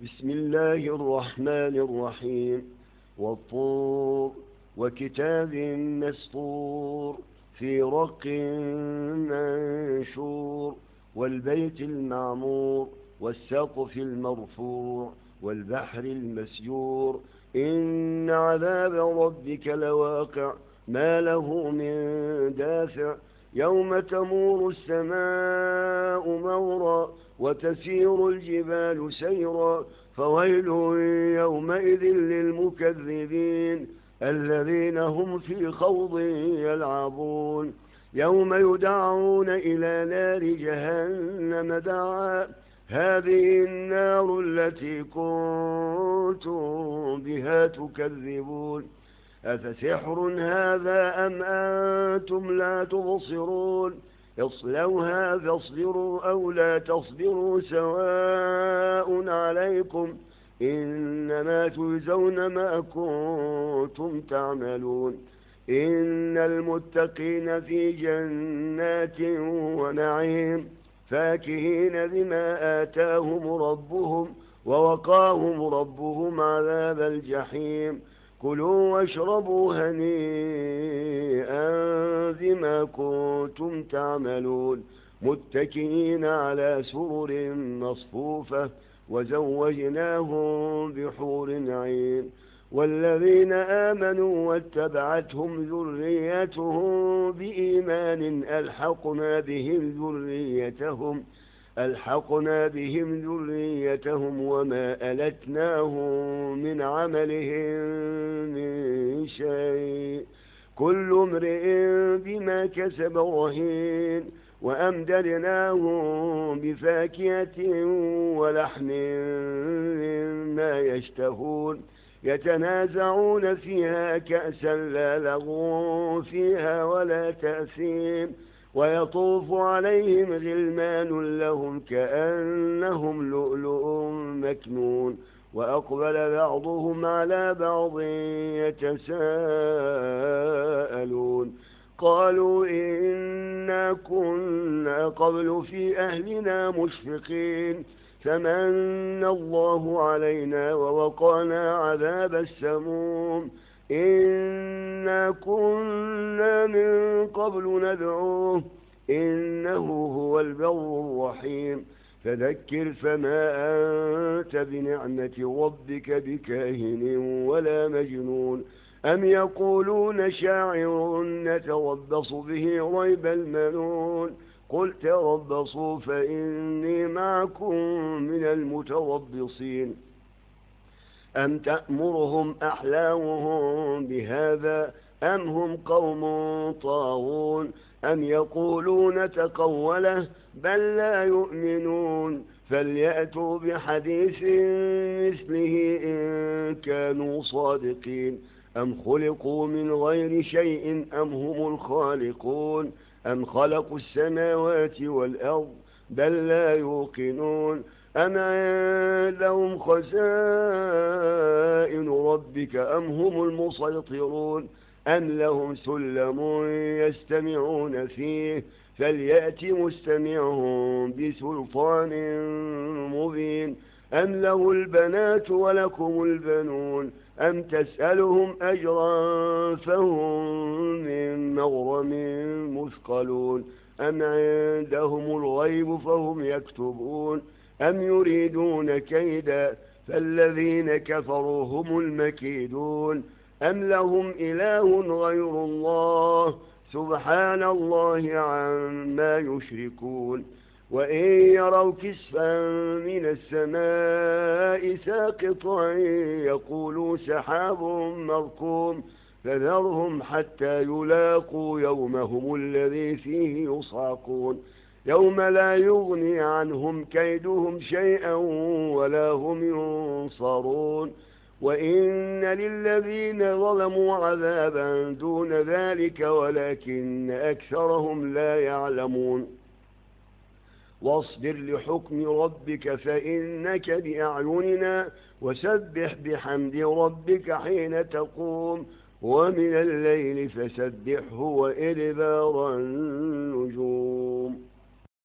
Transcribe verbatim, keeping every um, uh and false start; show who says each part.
Speaker 1: بسم الله الرحمن الرحيم والطور وكتاب مسطور في رق منشور والبيت المعمور والسقف المرفوع والبحر المسجور إن عذاب ربك لواقع ما له من دافع يوم تمور السماء مورا وتسير الجبال سيرا فويل يومئذ للمكذبين الذين هم في خوض يلعبون يوم يدعون إلى نار جهنم دعا هذه النار التي كنتم بها تكذبون أفسحر هذا أم أنتم لا تبصرون اصلوها فاصبروا أو لا تصبروا سواء عليكم إنما تجزون ما كنتم تعملون إن المتقين في جنات ونعيم فاكهين بما آتاهم ربهم ووقاهم ربهم عذاب الجحيم كلوا واشربوا هنيئا بما كنتم تعملون متكئين على سرر مصفوفة وزوجناهم بحور عين والذين آمنوا واتبعتهم ذريتهم بإيمان ألحقنا بهم ذريتهم ألحقنا بهم ذريتهم وما ألتناهم من عملهم من شيء كل امرئ بما كسب رهين وأمددناهم بفاكهة ولحم مما يشتهون يتنازعون فيها كأسا لا لغو فيها ولا تأثيم ويطوف عليهم غلمان لهم كأنهم لؤلؤ مكنون وأقبل بعضهم على بعض يتساءلون قالوا إنا كنا قبل في أهلنا مشفقين فمن الله علينا ووقانا عذاب السموم إنا كنا من قبل ندعوه إنه هو البر الرحيم فذكر فما أنت بنعمة ربك بكاهن ولا مجنون أم يقولون شاعر نتربص به ريب المنون قل تربصوا فإني معكم من المتربصين أم تأمرهم أحلامهم بهذا أم هم قوم طاغون أم يقولون تقوله بل لا يؤمنون فليأتوا بحديث مثله إن كانوا صادقين أم خلقوا من غير شيء أم هم الخالقون أم خلقوا السماوات والأرض بل لا يوقنون أم عندهم خزائن ربك أم هم المسيطرون أم لهم سلم يستمعون فيه فليأت مستمعهم بسلطان مبين أم له البنات ولكم البنون أم تسألهم أجرا فهم من مغرم مثقلون أم عندهم الغيب فهم يكتبون أم يريدون كيدا فالذين كفروا هم المكيدون أم لهم إله غير الله سبحان الله عما يشركون وإن يروا كسفا من السماء ساقطا يقولوا سحاب مركوم فذرهم حتى يلاقوا يومهم الذي فيه يصعقون يوم لا يغني عنهم كيدهم شيئا ولا هم ينصرون وإن للذين ظلموا عذابا دون ذلك ولكن أكثرهم لا يعلمون واصبر لحكم ربك فإنك بأعيننا وسبح بحمد ربك حين تقوم ومن الليل فسبحه وإدبار النجوم